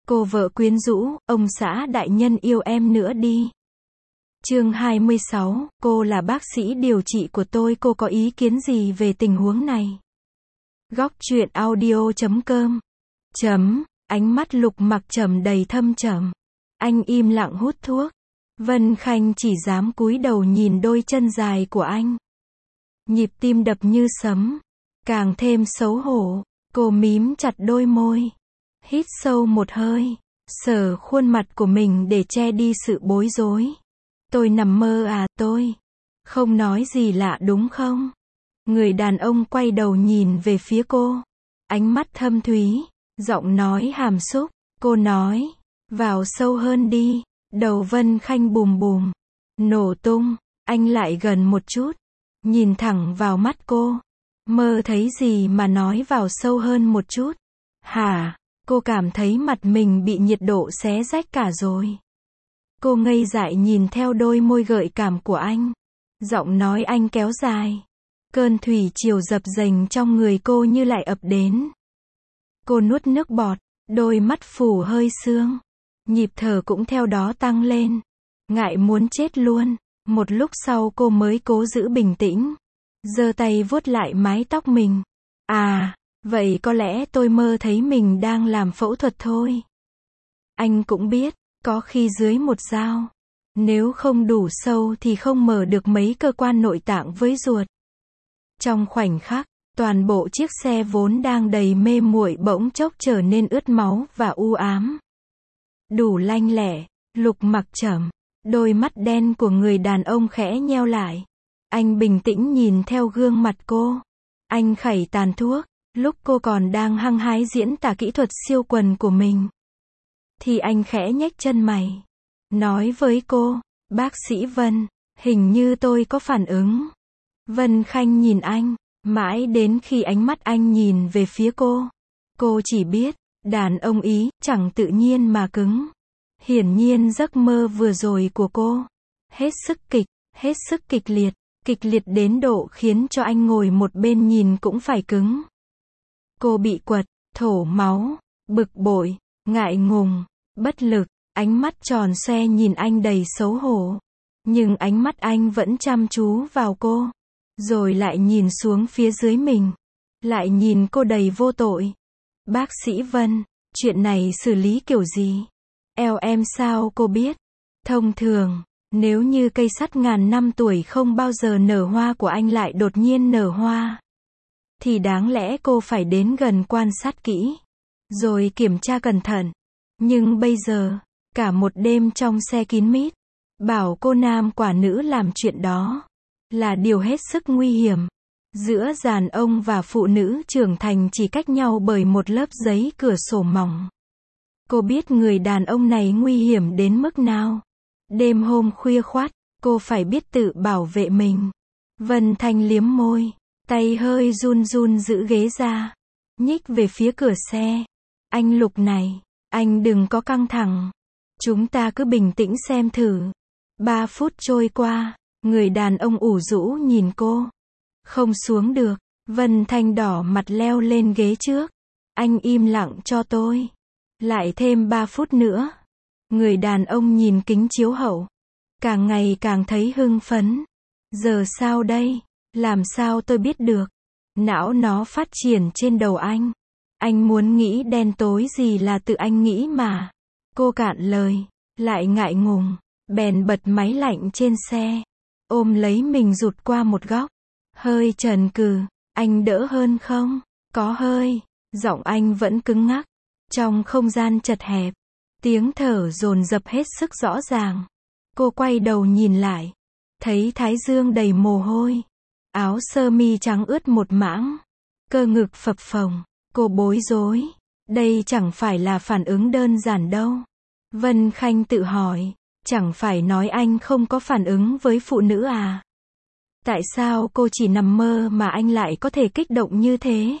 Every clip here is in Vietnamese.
Cô vợ quyến rũ, ông xã đại nhân yêu em nữa đi. Chương 26, cô là bác sĩ điều trị của tôi, cô có ý kiến gì về tình huống này? Góc truyện audio.com. Ánh mắt Lục Mặc Trầm đầy thâm trầm. Anh im lặng hút thuốc. Vân Khanh chỉ dám cúi đầu nhìn đôi chân dài của anh. Nhịp tim đập như sấm. Càng thêm xấu hổ, cô mím chặt đôi môi. Hít sâu một hơi, sờ khuôn mặt của mình để che đi sự bối rối. Tôi nằm mơ à, tôi không nói gì lạ đúng không? Người đàn ông quay đầu nhìn về phía cô. Ánh mắt thâm thúy, giọng nói hàm xúc. Cô nói, vào sâu hơn đi. Đầu Vân Khanh bùm bùm nổ tung. Anh lại gần một chút, nhìn thẳng vào mắt cô. Mơ thấy gì mà nói vào sâu hơn một chút? Hả? Cô cảm thấy mặt mình bị nhiệt độ xé rách cả rồi. Cô ngây dại nhìn theo đôi môi gợi cảm của anh. Giọng nói anh kéo dài. Cơn thủy triều dập dềnh trong người cô như lại ập đến. Cô nuốt nước bọt, đôi mắt phủ hơi sương. Nhịp thở cũng theo đó tăng lên. Ngại muốn chết luôn. Một lúc sau cô mới cố giữ bình tĩnh. Giơ tay vuốt lại mái tóc mình. À, vậy có lẽ tôi mơ thấy mình đang làm phẫu thuật thôi. Anh cũng biết, có khi dưới một dao, nếu không đủ sâu thì không mở được mấy cơ quan nội tạng với ruột. Trong khoảnh khắc, toàn bộ chiếc xe vốn đang đầy mê muội bỗng chốc trở nên ướt máu và u ám. Đủ lanh lẹ, Lục Mặc Trầm. Đôi mắt đen của người đàn ông khẽ nheo lại. Anh bình tĩnh nhìn theo gương mặt cô. Anh khẩy tàn thuốc. Lúc cô còn đang hăng hái diễn tả kỹ thuật siêu quần của mình, thì anh khẽ nhếch chân mày. Nói với cô, bác sĩ Vân, hình như tôi có phản ứng. Vân Khanh nhìn anh, mãi đến khi ánh mắt anh nhìn về phía cô. Cô chỉ biết, đàn ông Ý, chẳng tự nhiên mà cứng. Hiển nhiên giấc mơ vừa rồi của cô, hết sức kịch liệt đến độ khiến cho anh ngồi một bên nhìn cũng phải cứng. Cô bị quật, thổ máu, bực bội, ngại ngùng, bất lực, ánh mắt tròn xoe nhìn anh đầy xấu hổ. Nhưng ánh mắt anh vẫn chăm chú vào cô, rồi lại nhìn xuống phía dưới mình, lại nhìn cô đầy vô tội. Bác sĩ Vân, chuyện này xử lý kiểu gì? Em sao cô biết? Thông thường, nếu như cây sắt ngàn năm tuổi không bao giờ nở hoa của anh lại đột nhiên nở hoa, thì đáng lẽ cô phải đến gần quan sát kỹ, rồi kiểm tra cẩn thận. Nhưng bây giờ, cả một đêm trong xe kín mít, bảo cô nam quả nữ làm chuyện đó, là điều hết sức nguy hiểm. Giữa đàn ông và phụ nữ trưởng thành chỉ cách nhau bởi một lớp giấy cửa sổ mỏng. Cô biết người đàn ông này nguy hiểm đến mức nào. Đêm hôm khuya khoắt, cô phải biết tự bảo vệ mình. Vân Thanh liếm môi, tay hơi run run giữ ghế ra, nhích về phía cửa xe. Anh Lục này, anh đừng có căng thẳng. Chúng ta cứ bình tĩnh xem thử. 3 phút trôi qua, người đàn ông ủ rũ nhìn cô. Không xuống được. Vân Thanh đỏ mặt leo lên ghế trước. Anh im lặng cho tôi. Lại thêm 3 phút nữa. Người đàn ông nhìn kính chiếu hậu, càng ngày càng thấy hưng phấn. Giờ sao đây? Làm sao tôi biết được? Não nó phát triển trên đầu anh. Anh muốn nghĩ đen tối gì là tự anh nghĩ mà. Cô cạn lời, lại ngại ngùng, bèn bật máy lạnh trên xe, ôm lấy mình rụt qua một góc. Hơi trần cừ, anh đỡ hơn không? Có hơi. Giọng anh vẫn cứng ngắc. Trong không gian chật hẹp, tiếng thở dồn dập hết sức rõ ràng. Cô quay đầu nhìn lại, thấy thái dương đầy mồ hôi, áo sơ mi trắng ướt một mảng, cơ ngực phập phồng. Cô bối rối, đây chẳng phải là phản ứng đơn giản đâu. Vân Khanh tự hỏi, chẳng phải nói anh không có phản ứng với phụ nữ à? Tại sao cô chỉ nằm mơ mà anh lại có thể kích động như thế?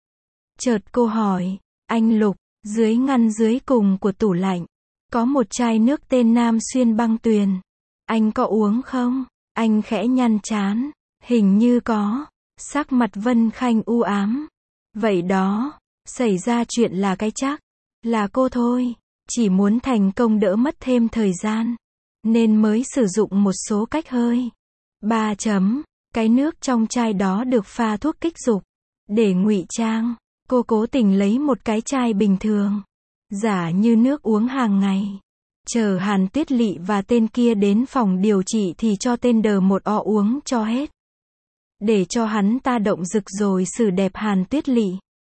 Chợt cô hỏi, anh Lục, dưới ngăn dưới cùng của tủ lạnh, có một chai nước tên Nam Xuyên băng tuyền. Anh có uống không? Anh khẽ nhăn trán, hình như có. Sắc mặt Vân Khanh u ám. Vậy đó, xảy ra chuyện là cái chắc là cô thôi. Chỉ muốn thành công đỡ mất thêm thời gian, nên mới sử dụng một số cách hơi. 3. Cái nước trong chai đó được pha thuốc kích dục. Để ngụy trang, cô cố tình lấy một cái chai bình thường, giả như nước uống hàng ngày. Chờ Hàn Tuyết Lị và tên kia đến phòng điều trị thì cho tên đờ một o uống cho hết. Để cho hắn ta động rực rồi xử đẹp Hàn Tuyết Lị.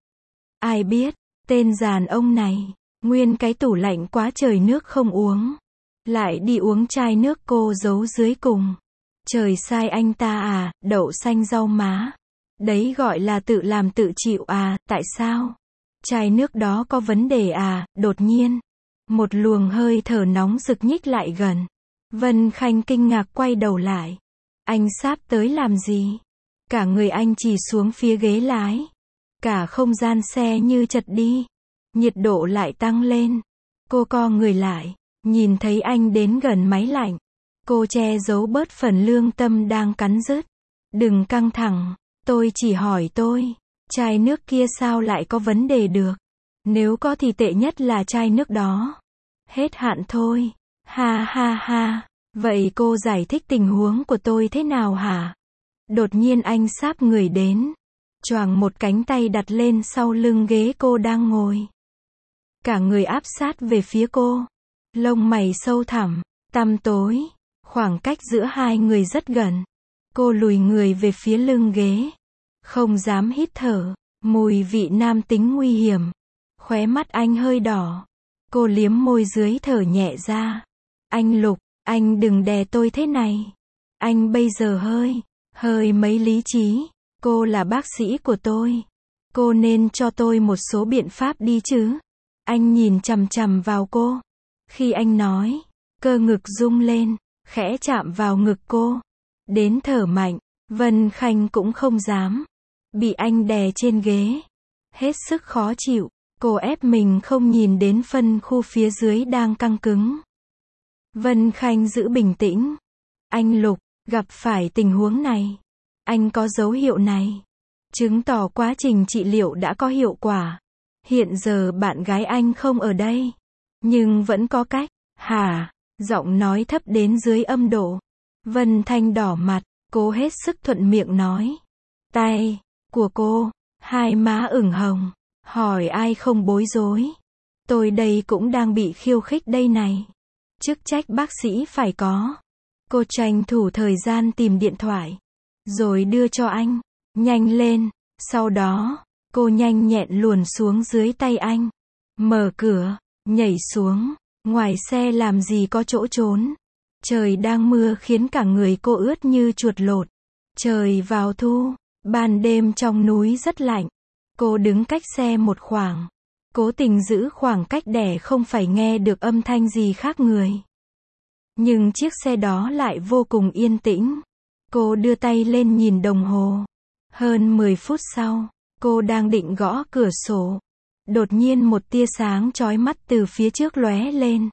Ai biết, tên giàn ông này, nguyên cái tủ lạnh quá trời nước không uống, lại đi uống chai nước cô giấu dưới cùng. Trời sai anh ta à, đậu xanh rau má. Đấy gọi là tự làm tự chịu à, tại sao? Chai nước đó có vấn đề à, đột nhiên. Một luồng hơi thở nóng rực nhích lại gần. Vân Khanh kinh ngạc quay đầu lại. Anh sắp tới làm gì? Cả người anh chỉ xuống phía ghế lái. Cả không gian xe như chật đi. Nhiệt độ lại tăng lên. Cô co người lại, nhìn thấy anh đến gần máy lạnh. Cô che giấu bớt phần lương tâm đang cắn rứt. Đừng căng thẳng, tôi chỉ hỏi tôi. Chai nước kia sao lại có vấn đề được? Nếu có thì tệ nhất là chai nước đó. Hết hạn thôi. Ha ha ha. Vậy cô giải thích tình huống của tôi thế nào hả? Đột nhiên anh sáp người đến. Choàng một cánh tay đặt lên sau lưng ghế cô đang ngồi. Cả người áp sát về phía cô. Lông mày sâu thẳm, tăm tối. Khoảng cách giữa hai người rất gần. Cô lùi người về phía lưng ghế. Không dám hít thở. Mùi vị nam tính nguy hiểm. Khóe mắt anh hơi đỏ. Cô liếm môi dưới thở nhẹ ra. Anh Lục, anh đừng đè tôi thế này. Anh bây giờ hơi mấy lý trí. Cô là bác sĩ của tôi. Cô nên cho tôi một số biện pháp đi chứ. Anh nhìn chằm chằm vào cô. Khi anh nói, cơ ngực rung lên, khẽ chạm vào ngực cô. Đến thở mạnh, Vân Khanh cũng không dám. Bị anh đè trên ghế. Hết sức khó chịu. Cô ép mình không nhìn đến phân khu phía dưới đang căng cứng. Vân Khanh giữ bình tĩnh. Anh Lục, gặp phải tình huống này. Anh có dấu hiệu này. Chứng tỏ quá trình trị liệu đã có hiệu quả. Hiện giờ bạn gái anh không ở đây. Nhưng vẫn có cách. Hả? Giọng nói thấp đến dưới âm độ. Vân Thanh đỏ mặt, cố hết sức thuận miệng nói. Tay của cô, hai má ửng hồng. Hỏi ai không bối rối. Tôi đây cũng đang bị khiêu khích đây này. Chức trách bác sĩ phải có. Cô tranh thủ thời gian tìm điện thoại. Rồi đưa cho anh. Nhanh lên. Sau đó, cô nhanh nhẹn luồn xuống dưới tay anh. Mở cửa, nhảy xuống. Ngoài xe làm gì có chỗ trốn. Trời đang mưa khiến cả người cô ướt như chuột lột. Trời vào thu, ban đêm trong núi rất lạnh. Cô đứng cách xe một khoảng. Cố tình giữ khoảng cách để không phải nghe được âm thanh gì khác người. Nhưng chiếc xe đó lại vô cùng yên tĩnh. Cô đưa tay lên nhìn đồng hồ. Hơn 10 phút sau, cô đang định gõ cửa sổ. Đột nhiên một tia sáng chói mắt từ phía trước lóe lên.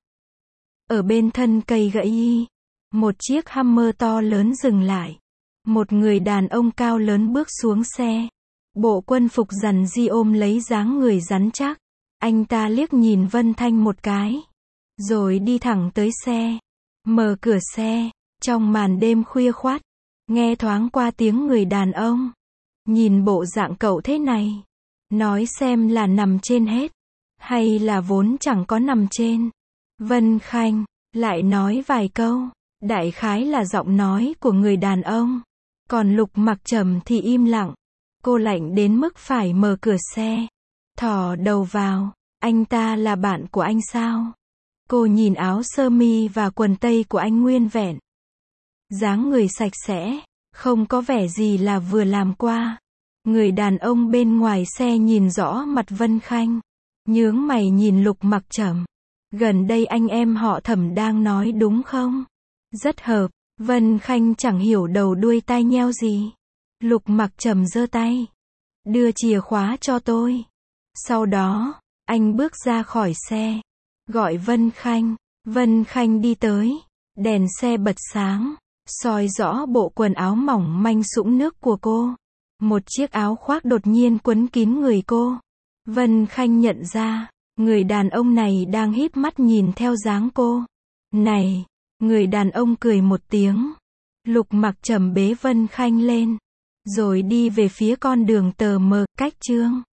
Ở bên thân cây gậy, một chiếc Hummer to lớn dừng lại. Một người đàn ông cao lớn bước xuống xe. Bộ quân phục rằn di ôm lấy dáng người rắn chắc. Anh ta liếc nhìn Vân Thanh một cái. Rồi đi thẳng tới xe. Mở cửa xe. Trong màn đêm khuya khoắt. Nghe thoáng qua tiếng người đàn ông. Nhìn bộ dạng cậu thế này. Nói xem là nằm trên hết. Hay là vốn chẳng có nằm trên. Vân Khanh lại nói vài câu. Đại khái là giọng nói của người đàn ông. Còn Lục Mặc Trầm thì im lặng. Cô lạnh đến mức phải mở cửa xe. Thò đầu vào. Anh ta là bạn của anh sao? Cô nhìn áo sơ mi và quần tây của anh nguyên vẹn. Dáng người sạch sẽ. Không có vẻ gì là vừa làm qua. Người đàn ông bên ngoài xe nhìn rõ mặt Vân Khanh. Nhướng mày nhìn Lục Mặc Trầm. Gần đây anh em họ Thẩm đang nói đúng không? Rất hợp. Vân Khanh chẳng hiểu đầu đuôi tai nheo gì. Lục Mặc Trầm giơ tay. Đưa chìa khóa cho tôi. Sau đó, anh bước ra khỏi xe. Gọi Vân Khanh. Vân Khanh đi tới. Đèn xe bật sáng. Soi rõ bộ quần áo mỏng manh sũng nước của cô. Một chiếc áo khoác đột nhiên quấn kín người cô. Vân Khanh nhận ra. Người đàn ông này đang híp mắt nhìn theo dáng cô. Này! Người đàn ông cười một tiếng. Lục Mặc Trầm bế Vân Khanh lên, rồi đi về phía con đường tờ mờ, cách Trương